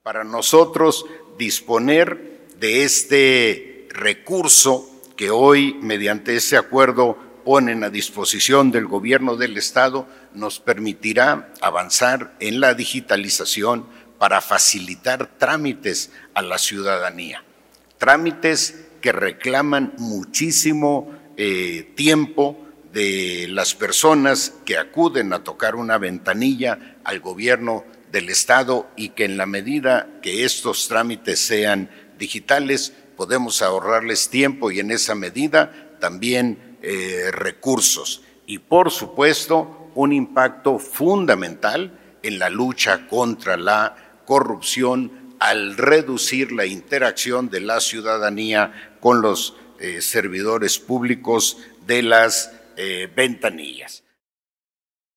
para nosotros disponer de este recurso que hoy, mediante ese acuerdo, ponen a disposición del Gobierno del Estado, nos permitirá avanzar en la digitalización para facilitar trámites a la ciudadanía. Trámites que reclaman muchísimo tiempo de las personas que acuden a tocar una ventanilla al Gobierno del Estado, y que en la medida que estos trámites sean digitales podemos ahorrarles tiempo y en esa medida también recursos. Y por supuesto un impacto fundamental en la lucha contra la corrupción al reducir la interacción de la ciudadanía con los servidores públicos de las ventanillas.